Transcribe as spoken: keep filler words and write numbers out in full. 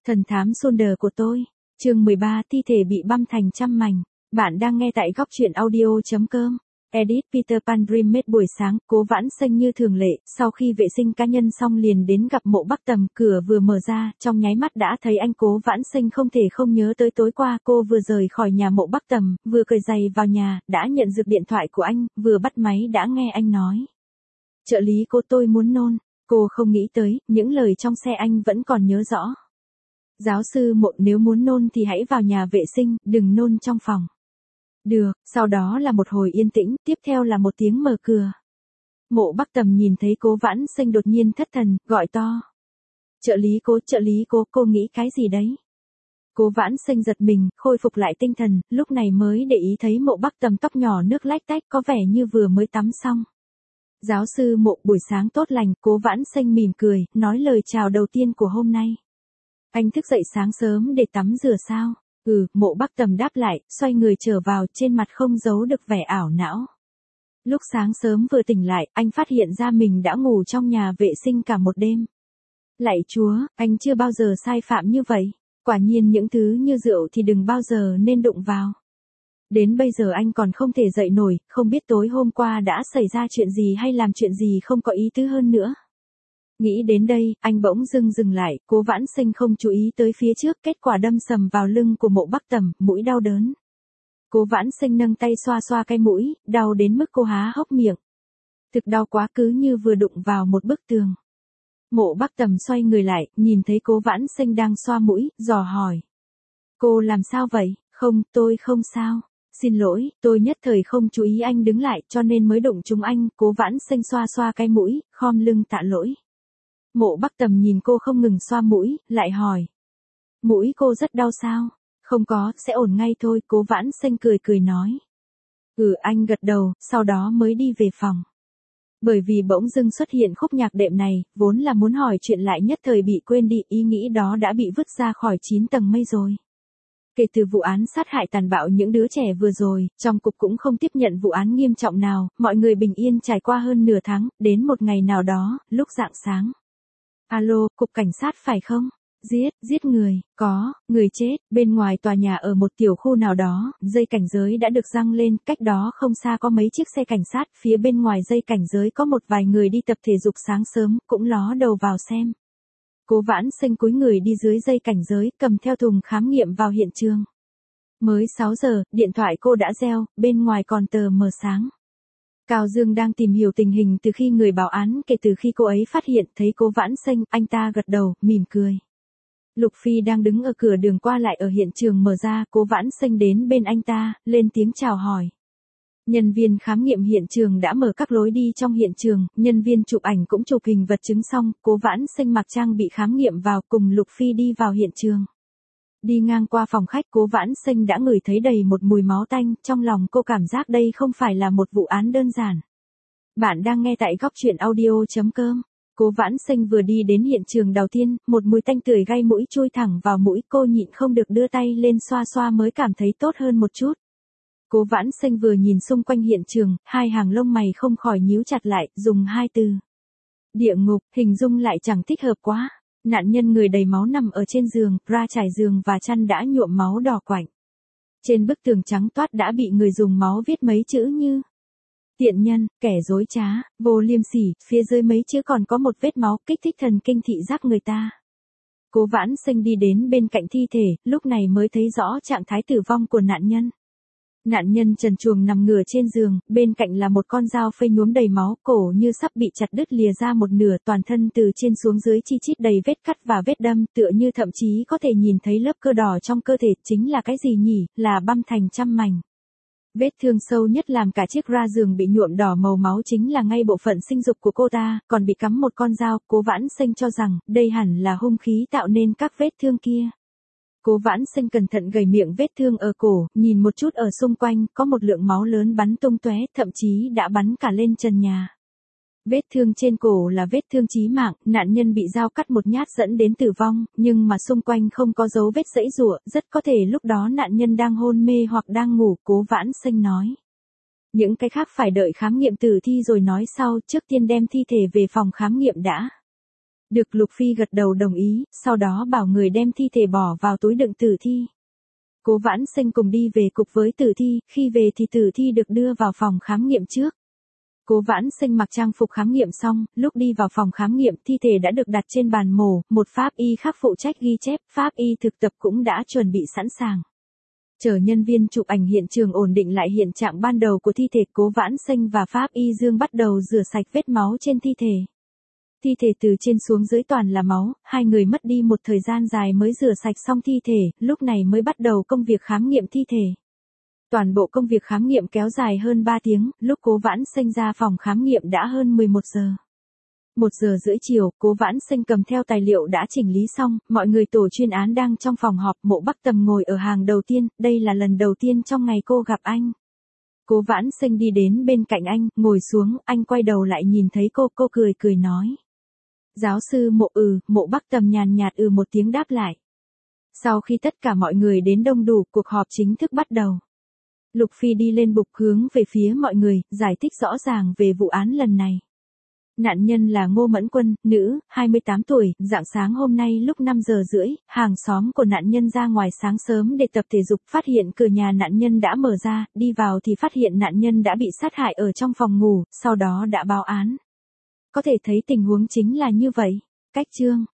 Thần thám Sonder của tôi. Chương mười ba, thi thể bị băm thành trăm mảnh. Bạn đang nghe tại góc truyện audio chấm com. Edit Peter Pan Dream Made buổi sáng, Cố Vãn Xanh như thường lệ, sau khi vệ sinh cá nhân xong liền đến gặp Mộ Bắc Tầm, cửa vừa mở ra, trong nháy mắt đã thấy anh. Cố Vãn Xanh không thể không nhớ tới tối qua cô vừa rời khỏi nhà Mộ Bắc Tầm, vừa cởi giày vào nhà, đã nhận được điện thoại của anh, vừa bắt máy đã nghe anh nói. Trợ lý cô, tôi muốn nôn. Cô không nghĩ tới, những lời trong xe anh vẫn còn nhớ rõ. Giáo sư Mộ, nếu muốn nôn thì hãy vào nhà vệ sinh, đừng nôn trong phòng. Được, sau đó là một hồi yên tĩnh, tiếp theo là một tiếng mở cửa. Mộ Bắc Tầm nhìn thấy Cố Vãn Xanh đột nhiên thất thần, gọi to. Trợ lý Cố, trợ lý Cố, cô nghĩ cái gì đấy? Cố Vãn Xanh giật mình, khôi phục lại tinh thần, lúc này mới để ý thấy Mộ Bắc Tầm tóc nhỏ nước lách tách có vẻ như vừa mới tắm xong. Giáo sư Mộ, buổi sáng tốt lành. Cố Vãn Xanh mỉm cười, nói lời chào đầu tiên của hôm nay. Anh thức dậy sáng sớm để tắm rửa sao? Ừ, Mộ Bắc Tầm đáp lại, xoay người trở vào, trên mặt không giấu được vẻ ảo não. Lúc sáng sớm vừa tỉnh lại, anh phát hiện ra mình đã ngủ trong nhà vệ sinh cả một đêm. Lạy Chúa, anh chưa bao giờ sai phạm như vậy. Quả nhiên những thứ như rượu thì đừng bao giờ nên đụng vào. Đến bây giờ anh còn không thể dậy nổi, không biết tối hôm qua đã xảy ra chuyện gì hay làm chuyện gì không có ý tứ hơn nữa. Nghĩ đến đây, anh bỗng dưng dừng lại, Cố Vãn Xanh không chú ý tới phía trước, kết quả đâm sầm vào lưng của Mộ Bắc Tầm, mũi đau đớn. Cố Vãn Xanh nâng tay xoa xoa cái mũi, đau đến mức cô há hốc miệng. Thực đau quá, cứ như vừa đụng vào một bức tường. Mộ Bắc Tầm xoay người lại, nhìn thấy Cố Vãn Xanh đang xoa mũi, dò hỏi. Cô làm sao vậy? Không, tôi không sao. Xin lỗi, tôi nhất thời không chú ý anh đứng lại cho nên mới đụng trúng anh. Cố Vãn Xanh xoa xoa cái mũi, khom lưng tạ lỗi. Mộ Bắc Tầm nhìn cô không ngừng xoa mũi, lại hỏi. Mũi cô rất đau sao? Không có, sẽ ổn ngay thôi. Cố Vãn Xanh cười cười nói. Ừ, anh gật đầu, sau đó mới đi về phòng. Bởi vì bỗng dưng xuất hiện khúc nhạc đệm này, vốn là muốn hỏi chuyện lại nhất thời bị quên đi, ý nghĩ đó đã bị vứt ra khỏi chín tầng mây rồi. Kể từ vụ án sát hại tàn bạo những đứa trẻ vừa rồi, trong cục cũng không tiếp nhận vụ án nghiêm trọng nào, mọi người bình yên trải qua hơn nửa tháng, đến một ngày nào đó, lúc rạng sáng. Alo, cục cảnh sát phải không? Giết, giết người, có, người chết, bên ngoài tòa nhà ở một tiểu khu nào đó, dây cảnh giới đã được giăng lên, cách đó không xa có mấy chiếc xe cảnh sát, phía bên ngoài dây cảnh giới có một vài người đi tập thể dục sáng sớm, cũng ló đầu vào xem. Cố Vãn Xanh cúi người đi dưới dây cảnh giới, cầm theo thùng khám nghiệm vào hiện trường. Mới sáu giờ, điện thoại cô đã reo, bên ngoài còn tờ mờ sáng. Cao Dương đang tìm hiểu tình hình từ khi người báo án kể từ khi cô ấy phát hiện thấy Cố Vãn Xanh, anh ta gật đầu, mỉm cười. Lục Phi đang đứng ở cửa đường qua lại ở hiện trường mở ra, Cố Vãn Xanh đến bên anh ta, lên tiếng chào hỏi. Nhân viên khám nghiệm hiện trường đã mở các lối đi trong hiện trường, nhân viên chụp ảnh cũng chụp hình vật chứng xong, Cố Vãn Xanh mặc trang bị khám nghiệm vào cùng Lục Phi đi vào hiện trường. Đi ngang qua phòng khách, Cố Vãn Xanh đã ngửi thấy đầy một mùi máu tanh, trong lòng cô cảm giác đây không phải là một vụ án đơn giản. Bạn đang nghe tại góc truyện audio chấm com. Cố Vãn Xanh vừa đi đến hiện trường đầu tiên, một mùi tanh tưởi gây mũi chui thẳng vào mũi, cô nhịn không được đưa tay lên xoa xoa mới cảm thấy tốt hơn một chút. Cố Vãn Xanh vừa nhìn xung quanh hiện trường, hai hàng lông mày không khỏi nhíu chặt lại, dùng hai từ. Địa ngục, hình dung lại chẳng thích hợp quá. Nạn nhân người đầy máu nằm ở trên giường, bra trải giường và chăn đã nhuộm máu đỏ quạnh. Trên bức tường trắng toát đã bị người dùng máu viết mấy chữ như tiện nhân, kẻ dối trá, vô liêm sỉ, phía dưới mấy chữ còn có một vết máu kích thích thần kinh thị giác người ta. Cố Vãn Xanh đi đến bên cạnh thi thể, lúc này mới thấy rõ trạng thái tử vong của nạn nhân. Nạn nhân trần truồng nằm ngửa trên giường, bên cạnh là một con dao phây nhuốm đầy máu, cổ như sắp bị chặt đứt lìa ra một nửa, toàn thân từ trên xuống dưới chi chít đầy vết cắt và vết đâm, tựa như thậm chí có thể nhìn thấy lớp cơ đỏ trong cơ thể, chính là cái gì nhỉ, là băm thành trăm mảnh. Vết thương sâu nhất làm cả chiếc ra giường bị nhuộm đỏ màu máu chính là ngay bộ phận sinh dục của cô ta, còn bị cắm một con dao. Cố Vãn Xanh cho rằng, đây hẳn là hung khí tạo nên các vết thương kia. Cố Vãn Xanh cẩn thận gầy miệng vết thương ở cổ, nhìn một chút ở xung quanh, có một lượng máu lớn bắn tung tóe, thậm chí đã bắn cả lên trần nhà. Vết thương trên cổ là vết thương chí mạng, nạn nhân bị dao cắt một nhát dẫn đến tử vong, nhưng mà xung quanh không có dấu vết giãy giụa, rất có thể lúc đó nạn nhân đang hôn mê hoặc đang ngủ, Cố Vãn Xanh nói. Những cái khác phải đợi khám nghiệm tử thi rồi nói sau, trước tiên đem thi thể về phòng khám nghiệm đã. Được Lục Phi gật đầu đồng ý, sau đó bảo người đem thi thể bỏ vào túi đựng tử thi. Cố Vãn Sinh cùng đi về cục với tử thi, khi về thì tử thi được đưa vào phòng khám nghiệm trước. Cố Vãn Sinh mặc trang phục khám nghiệm xong, lúc đi vào phòng khám nghiệm thi thể đã được đặt trên bàn mổ, một pháp y khác phụ trách ghi chép, pháp y thực tập cũng đã chuẩn bị sẵn sàng. Chờ nhân viên chụp ảnh hiện trường ổn định lại hiện trạng ban đầu của thi thể, Cố Vãn Sinh và pháp y Dương bắt đầu rửa sạch vết máu trên thi thể. Thi thể từ trên xuống dưới toàn là máu, hai người mất đi một thời gian dài mới rửa sạch xong thi thể, lúc này mới bắt đầu công việc khám nghiệm thi thể. Toàn bộ công việc khám nghiệm kéo dài hơn ba tiếng, lúc Cố Vãn Sinh ra phòng khám nghiệm đã hơn mười một giờ. một giờ rưỡi chiều, Cố Vãn Sinh cầm theo tài liệu đã chỉnh lý xong, mọi người tổ chuyên án đang trong phòng họp, Mộ Bắc Tầm ngồi ở hàng đầu tiên, đây là lần đầu tiên trong ngày cô gặp anh. Cố Vãn Sinh đi đến bên cạnh anh, ngồi xuống, anh quay đầu lại nhìn thấy cô, cô cười cười nói. Giáo sư Mộ ừ, Mộ Bắc Tầm nhàn nhạt ừ một tiếng đáp lại. Sau khi tất cả mọi người đến đông đủ, cuộc họp chính thức bắt đầu. Lục Phi đi lên bục hướng về phía mọi người, giải thích rõ ràng về vụ án lần này. Nạn nhân là Ngô Mẫn Quân, nữ, hai mươi tám tuổi, rạng sáng hôm nay lúc năm giờ rưỡi, hàng xóm của nạn nhân ra ngoài sáng sớm để tập thể dục, phát hiện cửa nhà nạn nhân đã mở ra, đi vào thì phát hiện nạn nhân đã bị sát hại ở trong phòng ngủ, sau đó đã báo án. Có thể thấy tình huống chính là như vậy. Cách chương